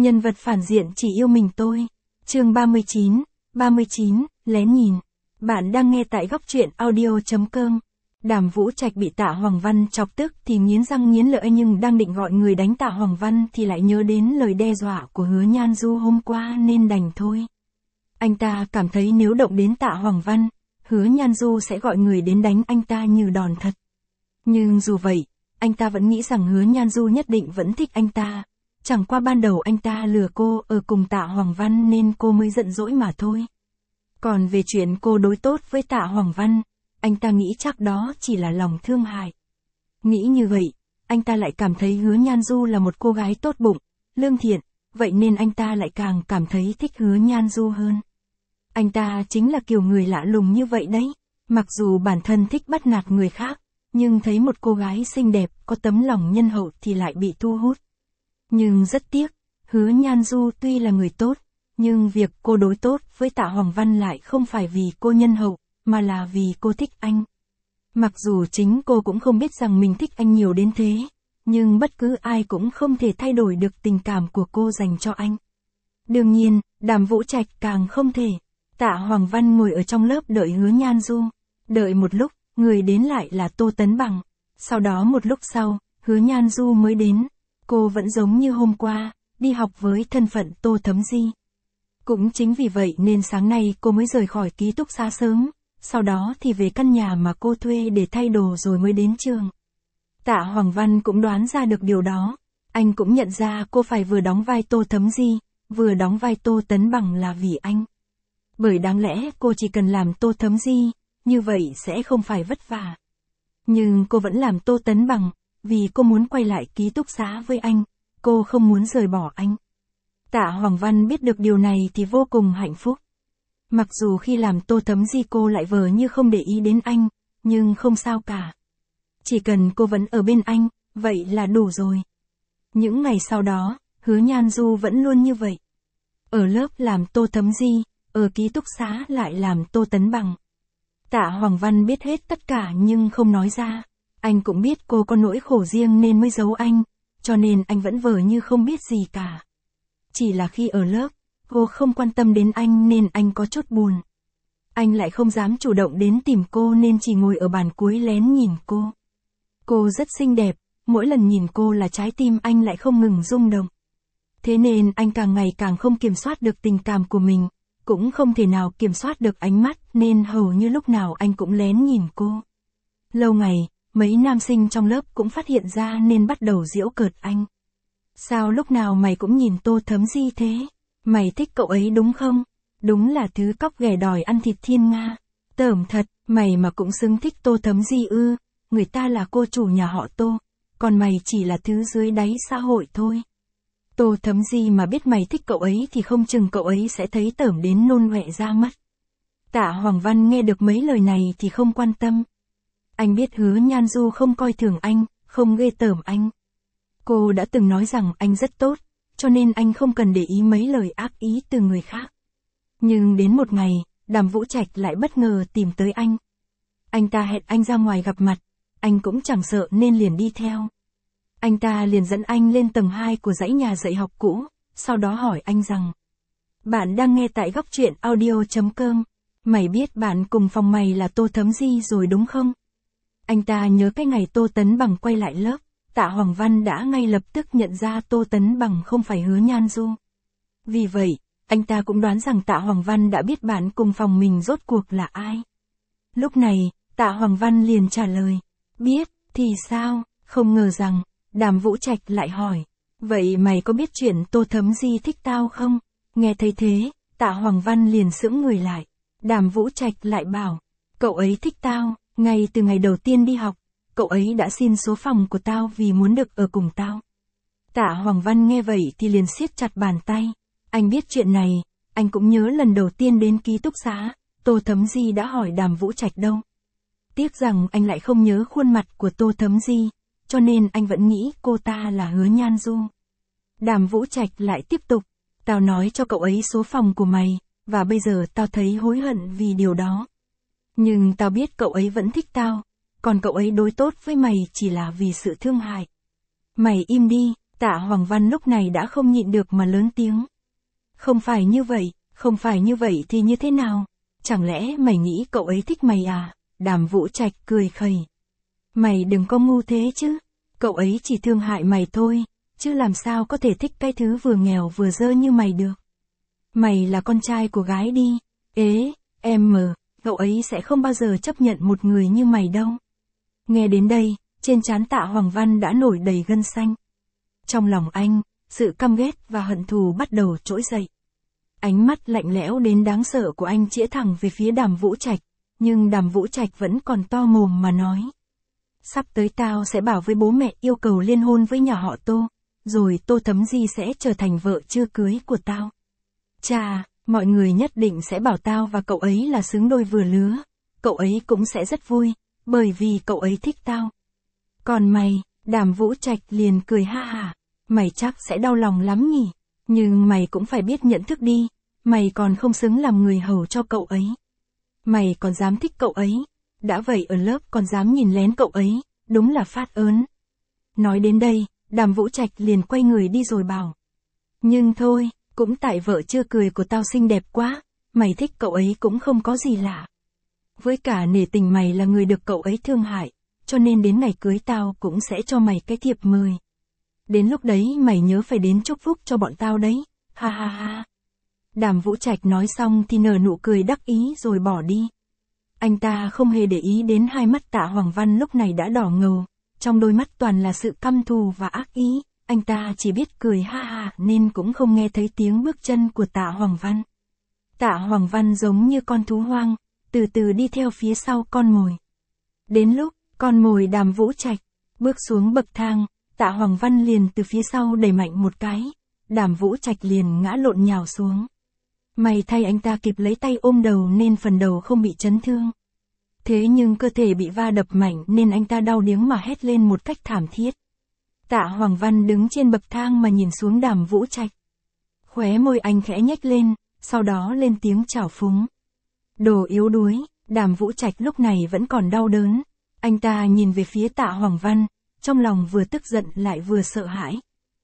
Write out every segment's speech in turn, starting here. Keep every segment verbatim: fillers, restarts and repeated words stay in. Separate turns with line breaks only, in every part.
Nhân vật phản diện chỉ yêu mình tôi. Chương ba mươi chín, ba mươi chín, lén nhìn. Bạn đang nghe tại góc truyện audio.com. Đàm Vũ Trạch bị Tạ Hoàng Văn chọc tức thì nghiến răng nghiến lợi, nhưng đang định gọi người đánh Tạ Hoàng Văn thì lại nhớ đến lời đe dọa của Hứa Nhan Du hôm qua nên đành thôi. Anh ta cảm thấy nếu động đến Tạ Hoàng Văn, Hứa Nhan Du sẽ gọi người đến đánh anh ta như đòn thật. Nhưng dù vậy, anh ta vẫn nghĩ rằng Hứa Nhan Du nhất định vẫn thích anh ta. Chẳng qua ban đầu anh ta lừa cô ở cùng Tạ Hoàng Văn nên cô mới giận dỗi mà thôi. Còn về chuyện cô đối tốt với Tạ Hoàng Văn, anh ta nghĩ chắc đó chỉ là lòng thương hại. Nghĩ như vậy, anh ta lại cảm thấy Hứa Nhan Du là một cô gái tốt bụng, lương thiện, vậy nên anh ta lại càng cảm thấy thích Hứa Nhan Du hơn. Anh ta chính là kiểu người lạ lùng như vậy đấy, mặc dù bản thân thích bắt nạt người khác, nhưng thấy một cô gái xinh đẹp, có tấm lòng nhân hậu thì lại bị thu hút. Nhưng rất tiếc, Hứa Nhan Du tuy là người tốt, nhưng việc cô đối tốt với Tạ Hoàng Văn lại không phải vì cô nhân hậu, mà là vì cô thích anh. Mặc dù chính cô cũng không biết rằng mình thích anh nhiều đến thế, nhưng bất cứ ai cũng không thể thay đổi được tình cảm của cô dành cho anh. Đương nhiên, Đàm Vũ Trạch càng không thể. Tạ Hoàng Văn ngồi ở trong lớp đợi Hứa Nhan Du. Đợi một lúc, người đến lại là Tô Tấn Bằng. Sau đó một lúc sau, Hứa Nhan Du mới đến. Cô vẫn giống như hôm qua, đi học với thân phận Tô Thấm Di. Cũng chính vì vậy nên sáng nay cô mới rời khỏi ký túc xá sớm, sau đó thì về căn nhà mà cô thuê để thay đồ rồi mới đến trường. Tạ Hoàng Văn cũng đoán ra được điều đó. Anh cũng nhận ra cô phải vừa đóng vai Tô Thấm Di, vừa đóng vai Tô Tấn Bằng là vì anh. Bởi đáng lẽ cô chỉ cần làm Tô Thấm Di, như vậy sẽ không phải vất vả. Nhưng cô vẫn làm Tô Tấn Bằng, vì cô muốn quay lại ký túc xá với anh, cô không muốn rời bỏ anh. Tạ Hoàng Văn biết được điều này thì vô cùng hạnh phúc. Mặc dù khi làm Tô Thấm Di cô lại vờ như không để ý đến anh, nhưng không sao cả. Chỉ cần cô vẫn ở bên anh, vậy là đủ rồi. Những ngày sau đó, Hứa Nhan Du vẫn luôn như vậy. Ở lớp làm Tô Thấm Di, ở ký túc xá lại làm Tô Tấn Bằng. Tạ Hoàng Văn biết hết tất cả nhưng không nói ra. Anh cũng biết cô có nỗi khổ riêng nên mới giấu anh, cho nên anh vẫn vờ như không biết gì cả. Chỉ là khi ở lớp, cô không quan tâm đến anh nên anh có chút buồn. Anh lại không dám chủ động đến tìm cô nên chỉ ngồi ở bàn cuối lén nhìn cô. Cô rất xinh đẹp, mỗi lần nhìn cô là trái tim anh lại không ngừng rung động. Thế nên anh càng ngày càng không kiểm soát được tình cảm của mình, cũng không thể nào kiểm soát được ánh mắt nên hầu như lúc nào anh cũng lén nhìn cô. Lâu ngày, mấy nam sinh trong lớp cũng phát hiện ra nên bắt đầu giễu cợt anh. Sao lúc nào mày cũng nhìn Tô Thấm Di thế? Mày thích cậu ấy đúng không? Đúng là thứ cóc ghẻ đòi ăn thịt thiên nga. Tởm thật, mày mà cũng xứng thích Tô Thấm Di ư? Người ta là cô chủ nhà họ Tô, còn mày chỉ là thứ dưới đáy xã hội thôi. Tô Thấm Di mà biết mày thích cậu ấy thì không chừng cậu ấy sẽ thấy tởm đến nôn ọe ra mất. Tạ Hoàng Văn nghe được mấy lời này thì không quan tâm. Anh biết Hứa Nhan Du không coi thường anh, không ghê tởm anh. Cô đã từng nói rằng anh rất tốt, cho nên anh không cần để ý mấy lời ác ý từ người khác. Nhưng đến một ngày, Đàm Vũ Trạch lại bất ngờ tìm tới anh. Anh ta hẹn anh ra ngoài gặp mặt, anh cũng chẳng sợ nên liền đi theo. Anh ta liền dẫn anh lên tầng hai của dãy nhà dạy học cũ, sau đó hỏi anh rằng: Bạn đang nghe tại góc truyện audio.com, mày biết bạn cùng phòng mày là Tô Thấm Di rồi đúng không? Anh ta nhớ cái ngày Tô Tấn Bằng quay lại lớp, Tạ Hoàng Văn đã ngay lập tức nhận ra Tô Tấn Bằng không phải Hứa Nhan Du. Vì vậy, anh ta cũng đoán rằng Tạ Hoàng Văn đã biết bạn cùng phòng mình rốt cuộc là ai. Lúc này, Tạ Hoàng Văn liền trả lời: Biết, thì sao? Không ngờ rằng, Đàm Vũ Trạch lại hỏi: Vậy mày có biết chuyện Tô Thấm Di thích tao không? Nghe thấy thế, Tạ Hoàng Văn liền sững người lại. Đàm Vũ Trạch lại bảo: Cậu ấy thích tao, ngay từ ngày đầu tiên đi học, cậu ấy đã xin số phòng của tao vì muốn được ở cùng tao. Tạ Hoàng Văn nghe vậy thì liền siết chặt bàn tay. Anh biết chuyện này, anh cũng nhớ lần đầu tiên đến ký túc xá, Tô Thấm Di đã hỏi Đàm Vũ Trạch đâu. Tiếc rằng anh lại không nhớ khuôn mặt của Tô Thấm Di, cho nên anh vẫn nghĩ cô ta là Hứa Nhan Du. Đàm Vũ Trạch lại tiếp tục: Tao nói cho cậu ấy số phòng của mày, và bây giờ tao thấy hối hận vì điều đó. Nhưng tao biết cậu ấy vẫn thích tao, còn cậu ấy đối tốt với mày chỉ là vì sự thương hại. Mày im đi, Tạ Hoàng Văn lúc này đã không nhịn được mà lớn tiếng. Không phải như vậy, không phải như vậy thì như thế nào? Chẳng lẽ mày nghĩ cậu ấy thích mày à? Đàm Vũ Trạch cười khẩy. Mày đừng có ngu thế chứ. Cậu ấy chỉ thương hại mày thôi, chứ làm sao có thể thích cái thứ vừa nghèo vừa dơ như mày được. Mày là con trai của gái đi. Ế, em mờ, cậu ấy sẽ không bao giờ chấp nhận một người như mày đâu. Nghe đến đây, trên trán Tạ Hoàng Văn đã nổi đầy gân xanh. Trong lòng anh, sự căm ghét và hận thù bắt đầu trỗi dậy. Ánh mắt lạnh lẽo đến đáng sợ của anh chĩa thẳng về phía Đàm Vũ Trạch, nhưng Đàm Vũ Trạch vẫn còn to mồm mà nói. Sắp tới tao sẽ bảo với bố mẹ yêu cầu liên hôn với nhà họ Tô, rồi Tô Thấm Di sẽ trở thành vợ chưa cưới của tao. Chà, mọi người nhất định sẽ bảo tao và cậu ấy là xứng đôi vừa lứa, cậu ấy cũng sẽ rất vui, bởi vì cậu ấy thích tao. Còn mày, Đàm Vũ Trạch liền cười ha hả, mày chắc sẽ đau lòng lắm nhỉ, nhưng mày cũng phải biết nhận thức đi, mày còn không xứng làm người hầu cho cậu ấy. Mày còn dám thích cậu ấy, đã vậy ở lớp còn dám nhìn lén cậu ấy, đúng là phát ớn. Nói đến đây, Đàm Vũ Trạch liền quay người đi rồi bảo. Nhưng thôi, cũng tại vợ chưa cười của tao xinh đẹp quá, mày thích cậu ấy cũng không có gì lạ. Với cả nể tình mày là người được cậu ấy thương hại, cho nên đến ngày cưới tao cũng sẽ cho mày cái thiệp mời. Đến lúc đấy mày nhớ phải đến chúc phúc cho bọn tao đấy, ha ha ha. Đàm Vũ Trạch nói xong thì nở nụ cười đắc ý rồi bỏ đi. Anh ta không hề để ý đến hai mắt Tạ Hoàng Văn lúc này đã đỏ ngầu, trong đôi mắt toàn là sự căm thù và ác ý, anh ta chỉ biết cười ha ha nên cũng không nghe thấy tiếng bước chân của Tạ Hoàng Văn. Tạ Hoàng Văn giống như con thú hoang, từ từ đi theo phía sau con mồi. Đến lúc, con mồi Đàm Vũ Trạch bước xuống bậc thang, Tạ Hoàng Văn liền từ phía sau đẩy mạnh một cái, Đàm Vũ Trạch liền ngã lộn nhào xuống. May thay anh ta kịp lấy tay ôm đầu nên phần đầu không bị chấn thương. Thế nhưng cơ thể bị va đập mạnh nên anh ta đau điếng mà hét lên một cách thảm thiết. Tạ Hoàng Văn đứng trên bậc thang mà nhìn xuống Đàm Vũ Trạch. Khóe môi anh khẽ nhếch lên, sau đó lên tiếng chào phúng. Đồ yếu đuối, Đàm Vũ Trạch lúc này vẫn còn đau đớn. Anh ta nhìn về phía Tạ Hoàng Văn, trong lòng vừa tức giận lại vừa sợ hãi.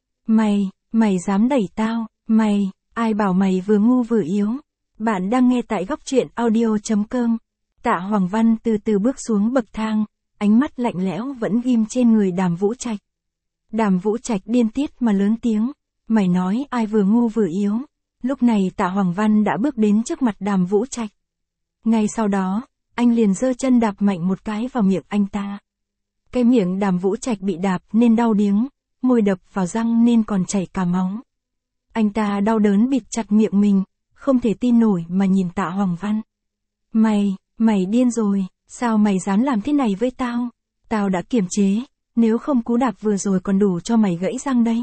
Mày, mày dám đẩy tao, mày, ai bảo mày vừa ngu vừa yếu. Bạn đang nghe tại góc truyện audio.com. Tạ Hoàng Văn từ từ bước xuống bậc thang, ánh mắt lạnh lẽo vẫn ghim trên người Đàm Vũ Trạch. Đàm Vũ Trạch điên tiết mà lớn tiếng, mày nói ai vừa ngu vừa yếu. Lúc này Tạ Hoàng Văn đã bước đến trước mặt Đàm Vũ Trạch. Ngay sau đó, anh liền giơ chân đạp mạnh một cái vào miệng anh ta. Cái miệng Đàm Vũ Trạch bị đạp nên đau điếng, môi đập vào răng nên còn chảy cả máu. Anh ta đau đớn bịt chặt miệng mình, không thể tin nổi mà nhìn Tạ Hoàng Văn. Mày, mày điên rồi, sao mày dám làm thế này với tao? Tao đã kiềm chế, nếu không cú đạp vừa rồi còn đủ cho mày gãy răng đấy.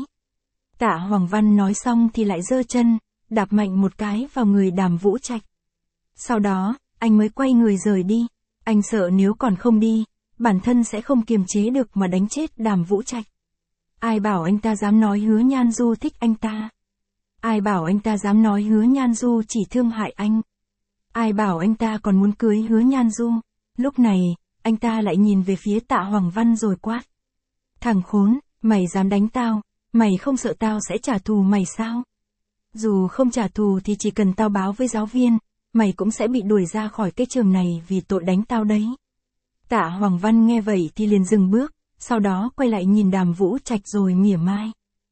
Tạ Hoàng Văn nói xong thì lại giơ chân, đạp mạnh một cái vào người Đàm Vũ Trạch. Sau đó, anh mới quay người rời đi, anh sợ nếu còn không đi, bản thân sẽ không kiềm chế được mà đánh chết Đàm Vũ Trạch. Ai bảo anh ta dám nói Hứa Nhan Du thích anh ta? Ai bảo anh ta dám nói Hứa Nhan Du chỉ thương hại anh? Ai bảo anh ta còn muốn cưới Hứa Nhan Du? Lúc này, anh ta lại nhìn về phía Tạ Hoàng Văn rồi quát. Thằng khốn, mày dám đánh tao, mày không sợ tao sẽ trả thù mày sao? Dù không trả thù thì chỉ cần tao báo với giáo viên, mày cũng sẽ bị đuổi ra khỏi cái trường này vì tội đánh tao đấy. Tạ Hoàng Văn nghe vậy thì liền dừng bước, sau đó quay lại nhìn Đàm Vũ Trạch rồi mỉa mai.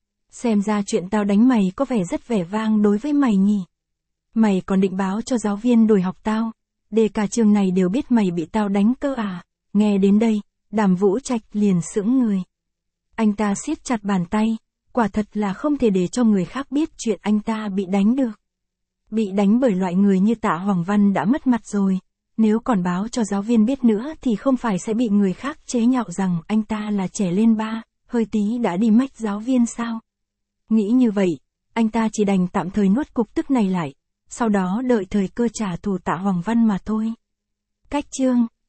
Xem ra chuyện tao đánh mày có vẻ rất vẻ vang đối với mày nhỉ. Mày còn định báo cho giáo viên đuổi học tao, để cả trường này đều biết mày bị tao đánh cơ à? Nghe đến đây, Đàm Vũ Trạch liền sững người. Anh ta siết chặt bàn tay, quả thật là không thể để cho người khác biết chuyện anh ta bị đánh được. Bị đánh bởi loại người như Tạ Hoàng Văn đã mất mặt rồi, nếu còn báo cho giáo viên biết nữa thì không phải sẽ bị người khác chế nhạo rằng anh ta là trẻ lên ba, hơi tí đã đi mách giáo viên sao? Nghĩ như vậy, anh ta chỉ đành tạm thời nuốt cục tức này lại, sau đó đợi thời cơ trả thù Tạ Hoàng Văn mà thôi. Cách chương